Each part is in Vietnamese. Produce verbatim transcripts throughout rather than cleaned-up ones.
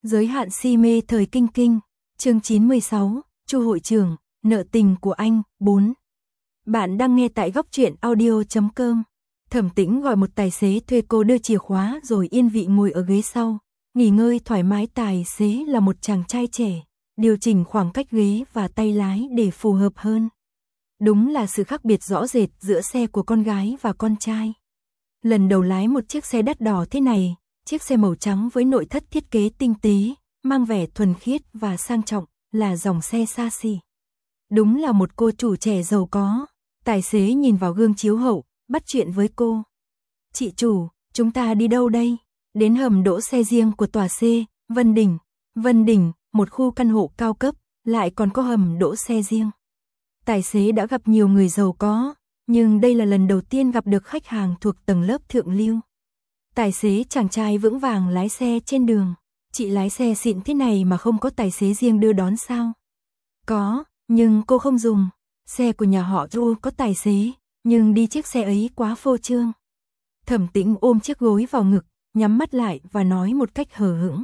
Giới hạn si mê thời kinh kinh, chương chín mươi sáu, Chu hội trưởng, nợ tình của anh, bốn. Bạn đang nghe tại góc truyện audio chấm com. Thẩm Tĩnh gọi một tài xế thuê cô đưa chìa khóa rồi yên vị ngồi ở ghế sau, nghỉ ngơi thoải mái. Tài xế là một chàng trai trẻ, điều chỉnh khoảng cách ghế và tay lái để phù hợp hơn. Đúng là sự khác biệt rõ rệt giữa xe của con gái và con trai. Lần đầu lái một chiếc xe đắt đỏ thế này, chiếc xe màu trắng với nội thất thiết kế tinh tế, mang vẻ thuần khiết và sang trọng, là dòng xe xa xỉ. Đúng là một cô chủ trẻ giàu có. Tài xế nhìn vào gương chiếu hậu, bắt chuyện với cô. Chị chủ, chúng ta đi đâu đây? Đến hầm đỗ xe riêng của tòa C, Vân Đình. Vân Đình, một khu căn hộ cao cấp, lại còn có hầm đỗ xe riêng. Tài xế đã gặp nhiều người giàu có, nhưng đây là lần đầu tiên gặp được khách hàng thuộc tầng lớp thượng lưu. Tài xế chàng trai vững vàng lái xe trên đường. Chị lái xe xịn thế này mà không có tài xế riêng đưa đón sao? Có, nhưng cô không dùng. Xe của nhà họ Chu có tài xế, nhưng đi chiếc xe ấy quá phô trương. Thẩm Tĩnh ôm chiếc gối vào ngực, nhắm mắt lại và nói một cách hờ hững.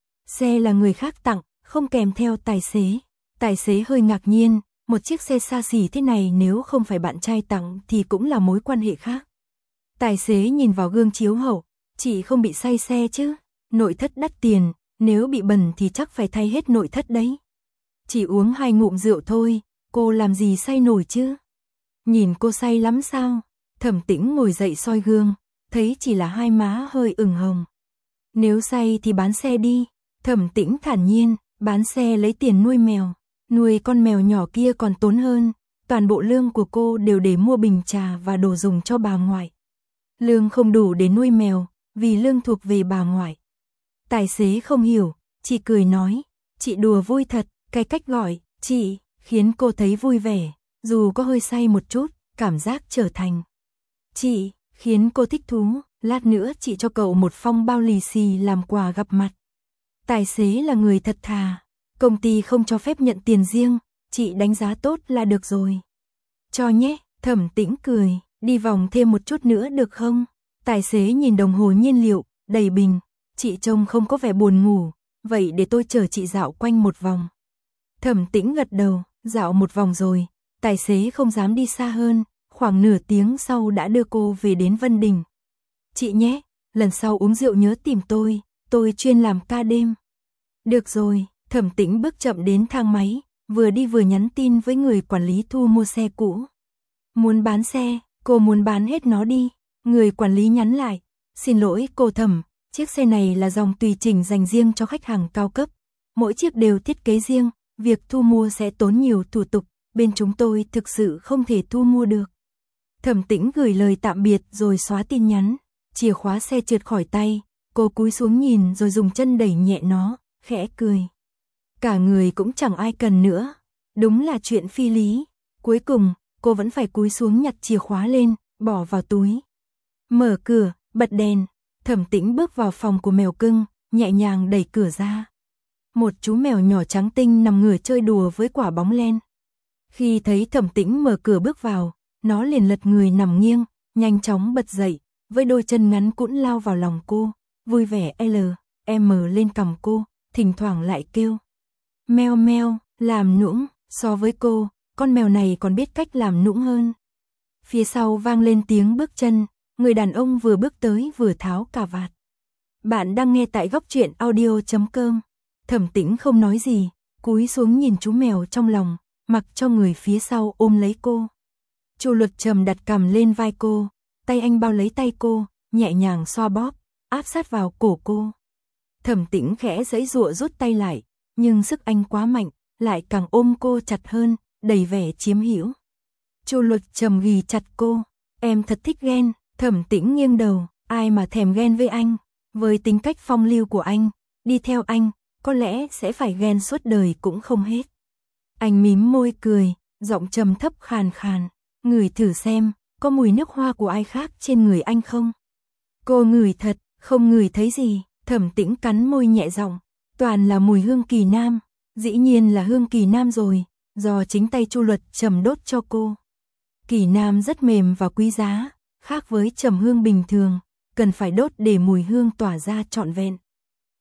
Xe là người khác tặng, không kèm theo tài xế. Tài xế hơi ngạc nhiên, một chiếc xe xa xỉ thế này nếu không phải bạn trai tặng thì cũng là mối quan hệ khác. Tài xế nhìn vào gương chiếu hậu, chị không bị say xe chứ? Nội thất đắt tiền, nếu bị bẩn thì chắc phải thay hết nội thất đấy. Chỉ uống hai ngụm rượu thôi, cô làm gì say nổi chứ? Nhìn cô say lắm sao? Thẩm Tĩnh ngồi dậy soi gương, thấy chỉ là hai má hơi ửng hồng. Nếu say thì bán xe đi. Thẩm Tĩnh thản nhiên, bán xe lấy tiền nuôi mèo. Nuôi con mèo nhỏ kia còn tốn hơn. Toàn bộ lương của cô đều để mua bình trà và đồ dùng cho bà ngoại. Lương không đủ để nuôi mèo, vì lương thuộc về bà ngoại. Tài xế không hiểu, chị cười nói, chị đùa vui thật. Cái cách gọi chị khiến cô thấy vui vẻ, dù có hơi say một chút, cảm giác trở thành chị khiến cô thích thú. Lát nữa chị cho cậu một phong bao lì xì làm quà gặp mặt. Tài xế là người thật thà, công ty không cho phép nhận tiền riêng, chị đánh giá tốt là được rồi. Cho nhé. Thẩm Tĩnh cười, đi vòng thêm một chút nữa được không? Tài xế nhìn đồng hồ nhiên liệu, đầy bình, chị trông không có vẻ buồn ngủ, vậy để tôi chở chị dạo quanh một vòng. Thẩm Tĩnh gật đầu, dạo một vòng rồi, tài xế không dám đi xa hơn, khoảng nửa tiếng sau đã đưa cô về đến Vân Đình. Chị nhé, lần sau uống rượu nhớ tìm tôi, tôi chuyên làm ca đêm. Được rồi. Thẩm Tĩnh bước chậm đến thang máy, vừa đi vừa nhắn tin với người quản lý thu mua xe cũ. Muốn bán xe, cô muốn bán hết nó đi. Người quản lý nhắn lại, xin lỗi cô Thẩm, chiếc xe này là dòng tùy chỉnh dành riêng cho khách hàng cao cấp. Mỗi chiếc đều thiết kế riêng, việc thu mua sẽ tốn nhiều thủ tục, bên chúng tôi thực sự không thể thu mua được. Thẩm Tĩnh gửi lời tạm biệt rồi xóa tin nhắn, chìa khóa xe trượt khỏi tay, cô cúi xuống nhìn rồi dùng chân đẩy nhẹ nó, khẽ cười. Cả người cũng chẳng ai cần nữa, đúng là chuyện phi lý. Cuối cùng, cô vẫn phải cúi xuống nhặt chìa khóa lên, bỏ vào túi. Mở cửa, bật đèn, Thẩm Tĩnh bước vào phòng của mèo cưng, nhẹ nhàng đẩy cửa ra. Một chú mèo nhỏ trắng tinh nằm ngửa chơi đùa với quả bóng len. Khi thấy Thẩm Tĩnh mở cửa bước vào, nó liền lật người nằm nghiêng, nhanh chóng bật dậy, với đôi chân ngắn cũn lao vào lòng cô, vui vẻ L, M lên cằm cô, thỉnh thoảng lại kêu. Meo meo, làm nũng, so với cô, con mèo này còn biết cách làm nũng hơn. Phía sau vang lên tiếng bước chân, người đàn ông vừa bước tới vừa tháo cà vạt. Bạn đang nghe tại góc truyện audio chấm com. Thẩm Tĩnh không nói gì, cúi xuống nhìn chú mèo trong lòng, mặc cho người phía sau ôm lấy cô. Chu Luật Trầm đặt cằm lên vai cô, tay anh bao lấy tay cô, nhẹ nhàng xoa bóp, áp sát vào cổ cô. Thẩm Tĩnh khẽ giãy giụa rút tay lại, nhưng sức anh quá mạnh, lại càng ôm cô chặt hơn, đầy vẻ chiếm hữu. Chu Luật Trầm ghì chặt cô, em thật thích ghen. Thẩm Tĩnh nghiêng đầu, ai mà thèm ghen với anh, với tính cách phong lưu của anh, đi theo anh, có lẽ sẽ phải ghen suốt đời cũng không hết. Anh mím môi cười, giọng trầm thấp khàn khàn, ngửi thử xem, có mùi nước hoa của ai khác trên người anh không? Cô ngửi thật, không ngửi thấy gì. Thẩm Tĩnh cắn môi nhẹ giọng, toàn là mùi hương Kỳ Nam, dĩ nhiên là hương Kỳ Nam rồi, do chính tay Chu Luật Trầm đốt cho cô. Kỳ Nam rất mềm và quý giá, khác với trầm hương bình thường, cần phải đốt để mùi hương tỏa ra trọn vẹn.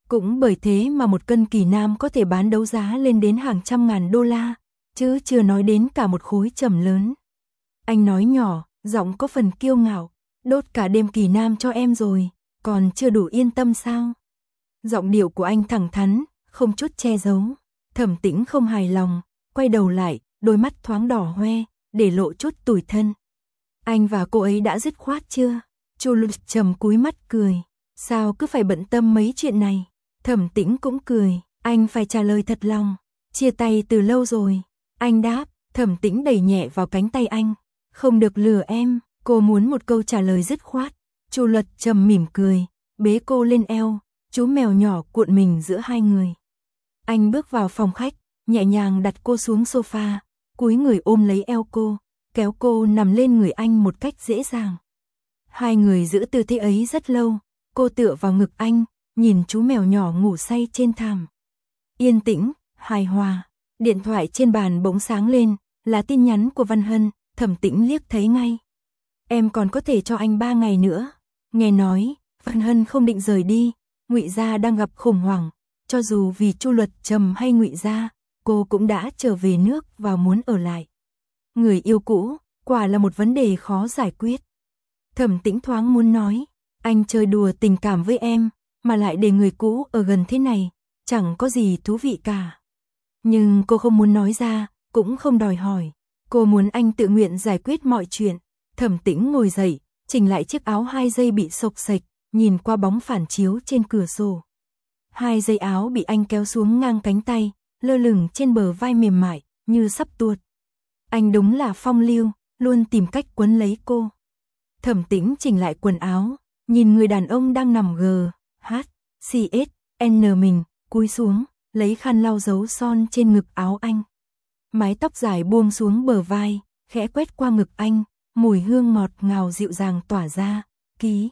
Cũng bởi thế mà một cân kỳ nam có thể bán đấu giá lên đến hàng trăm ngàn đô la, chứ chưa nói đến cả một khối trầm lớn. Anh nói nhỏ, giọng có phần kiêu ngạo, đốt cả đêm kỳ nam cho em rồi, còn chưa đủ yên tâm sao? Giọng điệu của anh thẳng thắn, không chút che giấu. Thẩm Tĩnh không hài lòng, quay đầu lại, đôi mắt thoáng đỏ hoe, để lộ chút tủi thân. Anh và cô ấy đã dứt khoát chưa? Chu Lục trầm cúi mắt cười, sao cứ phải bận tâm mấy chuyện này? Thẩm Tĩnh cũng cười, anh phải trả lời thật lòng. Chia tay từ lâu rồi. Anh đáp. Thẩm Tĩnh đẩy nhẹ vào cánh tay anh. Không được lừa em, cô muốn một câu trả lời dứt khoát. Chu Luật trầm mỉm cười, bế cô lên eo, chú mèo nhỏ cuộn mình giữa hai người. Anh bước vào phòng khách, nhẹ nhàng đặt cô xuống sofa, cúi người ôm lấy eo cô, kéo cô nằm lên người anh một cách dễ dàng. Hai người giữ tư thế ấy rất lâu, cô tựa vào ngực anh, nhìn chú mèo nhỏ ngủ say trên thảm. Yên tĩnh, hài hòa. Điện thoại trên bàn bỗng sáng lên, là tin nhắn của Văn Hân. Thẩm Tĩnh liếc thấy ngay. Em còn có thể cho anh ba ngày nữa. Nghe nói, Văn Hân không định rời đi, Ngụy gia đang gặp khủng hoảng, cho dù vì Chu Luật trầm hay Ngụy gia, cô cũng đã trở về nước và muốn ở lại. Người yêu cũ, quả là một vấn đề khó giải quyết. Thẩm Tĩnh thoáng muốn nói, anh chơi đùa tình cảm với em, mà lại để người cũ ở gần thế này, chẳng có gì thú vị cả. Nhưng cô không muốn nói ra, cũng không đòi hỏi. Cô muốn anh tự nguyện giải quyết mọi chuyện. Thẩm Tĩnh ngồi dậy, chỉnh lại chiếc áo hai dây bị xộc xệch, nhìn qua bóng phản chiếu trên cửa sổ. Hai dây áo bị anh kéo xuống ngang cánh tay, lơ lửng trên bờ vai mềm mại, như sắp tuột. Anh đúng là phong lưu, luôn tìm cách quấn lấy cô. Thẩm Tĩnh chỉnh lại quần áo, nhìn người đàn ông đang nằm gờ, hát, xê ét, en mình, cúi xuống, lấy khăn lau dấu son trên ngực áo anh. Mái tóc dài buông xuống bờ vai, khẽ quét qua ngực anh, mùi hương ngọt ngào dịu dàng tỏa ra, ký.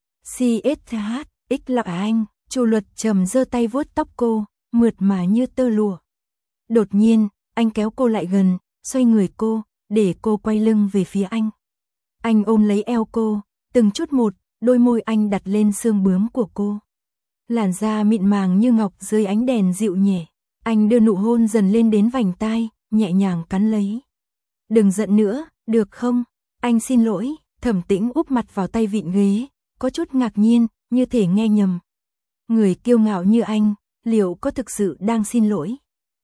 xê ét hát, ích là anh, Chu Luật trầm giơ tay vuốt tóc cô, mượt mà như tơ lụa. Đột nhiên, anh kéo cô lại gần, xoay người cô, để cô quay lưng về phía anh. Anh ôm lấy eo cô, từng chút một, đôi môi anh đặt lên xương bướm của cô. Làn da mịn màng như ngọc dưới ánh đèn dịu nhẹ. Anh đưa nụ hôn dần lên đến vành tai, nhẹ nhàng cắn lấy. Đừng giận nữa, được không? Anh xin lỗi. Thẩm Tĩnh úp mặt vào tay vịn ghế, có chút ngạc nhiên, như thể nghe nhầm. Người kiêu ngạo như anh, liệu có thực sự đang xin lỗi?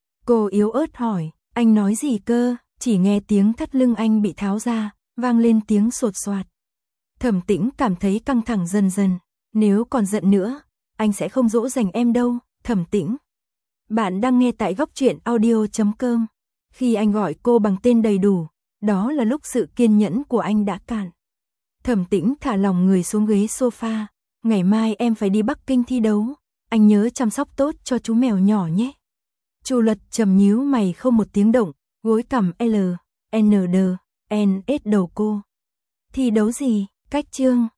Cô yếu ớt hỏi, anh nói gì cơ? Chỉ nghe tiếng thắt lưng anh bị tháo ra, vang lên tiếng sột soạt. Thẩm Tĩnh cảm thấy căng thẳng dần dần. Nếu còn giận nữa, anh sẽ không dỗ dành em đâu. Thẩm Tĩnh. Bạn đang nghe tại góc truyện audio chấm com. Khi anh gọi cô bằng tên đầy đủ, đó là lúc sự kiên nhẫn của anh đã cạn. Thẩm Tĩnh thả lỏng người xuống ghế sofa. Ngày mai em phải đi Bắc Kinh thi đấu, anh nhớ chăm sóc tốt cho chú mèo nhỏ nhé. Chu Luật trầm nhíu mày không một tiếng động, gối cằm L, N D, N S đầu cô. Thi đấu gì? Cách chương.